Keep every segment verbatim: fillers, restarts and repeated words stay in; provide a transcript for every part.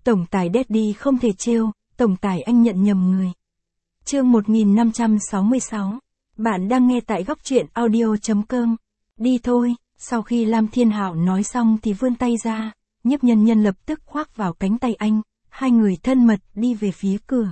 Tổng tài Daddy không thể trêu, tổng tài anh nhận nhầm người. Chương một nghìn năm trăm sáu mươi sáu. Bạn đang nghe tại góc truyện audio chấm com. Đi thôi, sau khi Lam Thiên Hạo nói xong thì vươn tay ra, Nhiếp Nhân Nhân lập tức khoác vào cánh tay anh, hai người thân mật đi về phía cửa.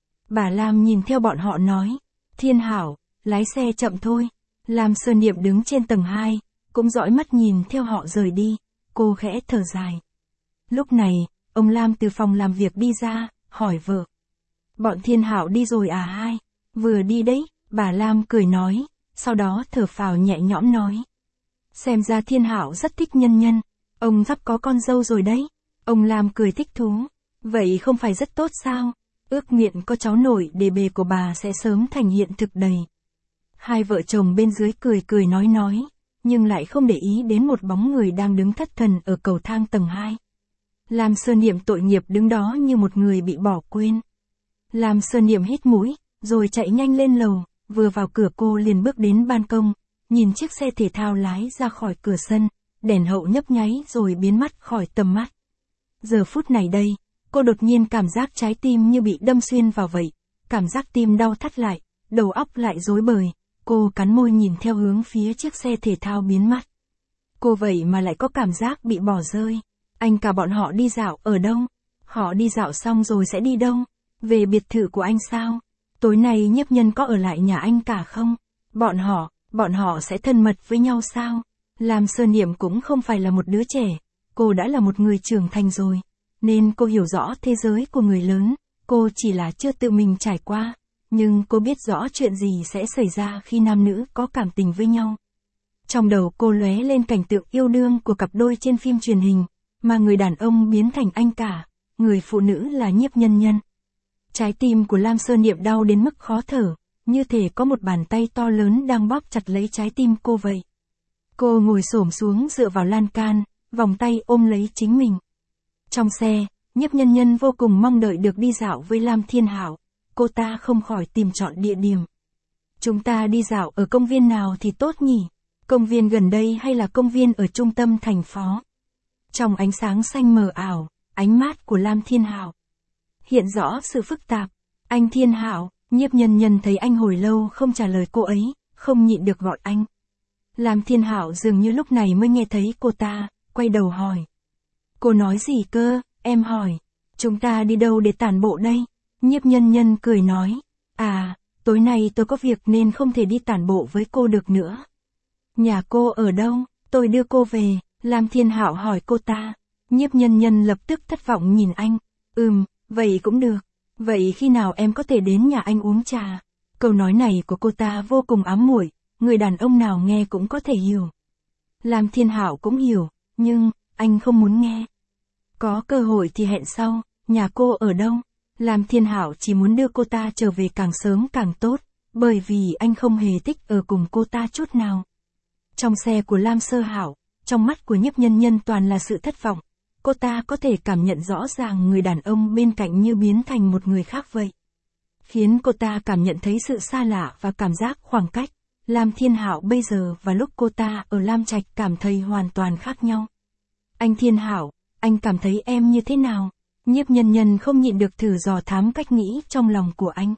Bà Lam nhìn theo bọn họ nói, Thiên Hạo, lái xe chậm thôi. Lam Sơ Niệm đứng trên tầng hai, cũng dõi mắt nhìn theo họ rời đi, cô khẽ thở dài. Lúc này, ông Lam từ phòng làm việc đi ra, hỏi vợ. Bọn Thiên Hạo đi rồi à hai? Vừa đi đấy, bà Lam cười nói, sau đó thở phào nhẹ nhõm nói. Xem ra Thiên Hạo rất thích Nhân Nhân, ông sắp có con dâu rồi đấy. Ông Lam cười thích thú, vậy không phải rất tốt sao? Ước nguyện có cháu nội để bề của bà sẽ sớm thành hiện thực đầy. Hai vợ chồng bên dưới cười cười nói nói, nhưng lại không để ý đến một bóng người đang đứng thất thần ở cầu thang tầng hai. Lam Sơ Niệm tội nghiệp đứng đó như một người bị bỏ quên. Lam Sơ Niệm hít mũi, rồi chạy nhanh lên lầu, vừa vào cửa cô liền bước đến ban công, nhìn chiếc xe thể thao lái ra khỏi cửa sân, đèn hậu nhấp nháy rồi biến mất khỏi tầm mắt. Giờ phút này đây, cô đột nhiên cảm giác trái tim như bị đâm xuyên vào vậy, cảm giác tim đau thắt lại, đầu óc lại rối bời, cô cắn môi nhìn theo hướng phía chiếc xe thể thao biến mất. Cô vậy mà lại có cảm giác bị bỏ rơi. Anh cả bọn họ đi dạo ở đâu? Họ đi dạo xong rồi sẽ đi đâu? Về biệt thự của anh sao? Tối nay Nhiếp Nhân có ở lại nhà anh cả không? Bọn họ, bọn họ sẽ thân mật với nhau sao? Lam Sơ Niệm cũng không phải là một đứa trẻ, cô đã là một người trưởng thành rồi, nên cô hiểu rõ thế giới của người lớn, cô chỉ là chưa tự mình trải qua, nhưng cô biết rõ chuyện gì sẽ xảy ra khi nam nữ có cảm tình với nhau. Trong đầu cô lóe lên cảnh tượng yêu đương của cặp đôi trên phim truyền hình, mà người đàn ông biến thành anh cả, người phụ nữ là Nhiếp Nhân Nhân. Trái tim của Lam Sơ Niệm đau đến mức khó thở, như thể có một bàn tay to lớn đang bóp chặt lấy trái tim cô vậy. Cô ngồi xổm xuống dựa vào lan can, vòng tay ôm lấy chính mình. Trong xe, Nhiếp Nhân Nhân vô cùng mong đợi được đi dạo với Lam Thiên Hạo, cô ta không khỏi tìm chọn địa điểm. Chúng ta đi dạo ở công viên nào thì tốt nhỉ? Công viên gần đây hay là công viên ở trung tâm thành phố? Trong ánh sáng xanh mờ ảo, ánh mắt của Lam Thiên Hạo hiện rõ sự phức tạp. Anh Thiên Hạo, Nhiếp Nhân Nhân thấy anh hồi lâu không trả lời cô ấy, không nhịn được gọi anh. Lam Thiên Hạo dường như lúc này mới nghe thấy cô ta, quay đầu hỏi. Cô nói gì cơ, em hỏi. Chúng ta đi đâu để tản bộ đây? Nhiếp Nhân Nhân cười nói. À, tối nay tôi có việc nên không thể đi tản bộ với cô được nữa. Nhà cô ở đâu? Tôi đưa cô về. Lam Thiên Hạo hỏi cô ta. Nhiếp Nhân Nhân lập tức thất vọng nhìn anh. Ừm, vậy cũng được. Vậy khi nào em có thể đến nhà anh uống trà? Câu nói này của cô ta vô cùng ám muội, người đàn ông nào nghe cũng có thể hiểu. Lam Thiên Hạo cũng hiểu, nhưng anh không muốn nghe. Có cơ hội thì hẹn sau. Nhà cô ở đâu? Lam Thiên Hạo chỉ muốn đưa cô ta trở về càng sớm càng tốt, bởi vì anh không hề thích ở cùng cô ta chút nào. Trong xe của Lam Sơ Hạo, trong mắt của Nhiếp Nhân Nhân toàn là sự thất vọng. Cô ta có thể cảm nhận rõ ràng người đàn ông bên cạnh như biến thành một người khác vậy. Khiến cô ta cảm nhận thấy sự xa lạ và cảm giác khoảng cách. Lam Thiên Hạo bây giờ và lúc cô ta ở Lam Trạch cảm thấy hoàn toàn khác nhau. Anh Thiên Hạo, anh cảm thấy em như thế nào? Nhiếp Nhân Nhân không nhịn được thử dò thám cách nghĩ trong lòng của anh.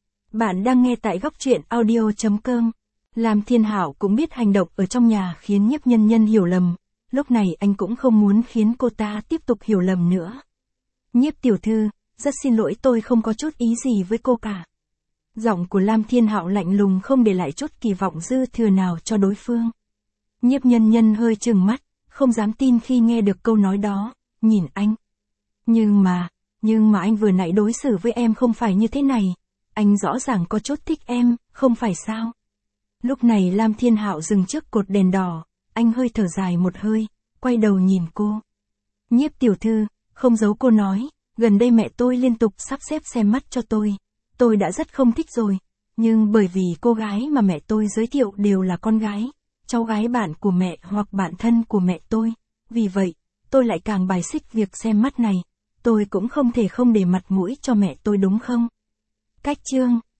Bạn đang nghe tại góc truyện audio chấm com. Lam Thiên Hạo cũng biết hành động ở trong nhà khiến Nhiếp Nhân Nhân hiểu lầm. Lúc này anh cũng không muốn khiến cô ta tiếp tục hiểu lầm nữa. Nhiếp tiểu thư, rất xin lỗi tôi không có chút ý gì với cô cả. Giọng của Lam Thiên Hạo lạnh lùng không để lại chút kỳ vọng dư thừa nào cho đối phương. Nhiếp Nhân Nhân hơi trừng mắt, không dám tin khi nghe được câu nói đó, nhìn anh. Nhưng mà, nhưng mà anh vừa nãy đối xử với em không phải như thế này. Anh rõ ràng có chút thích em, không phải sao? Lúc này Lam Thiên Hạo dừng trước cột đèn đỏ, anh hơi thở dài một hơi, quay đầu nhìn cô. Nhiếp tiểu thư, không giấu cô nói, gần đây mẹ tôi liên tục sắp xếp xem mắt cho tôi. Tôi đã rất không thích rồi, nhưng bởi vì cô gái mà mẹ tôi giới thiệu đều là con gái, cháu gái bạn của mẹ hoặc bạn thân của mẹ tôi. Vì vậy, tôi lại càng bài xích việc xem mắt này. Tôi cũng không thể không để mặt mũi cho mẹ tôi đúng không? Cách chương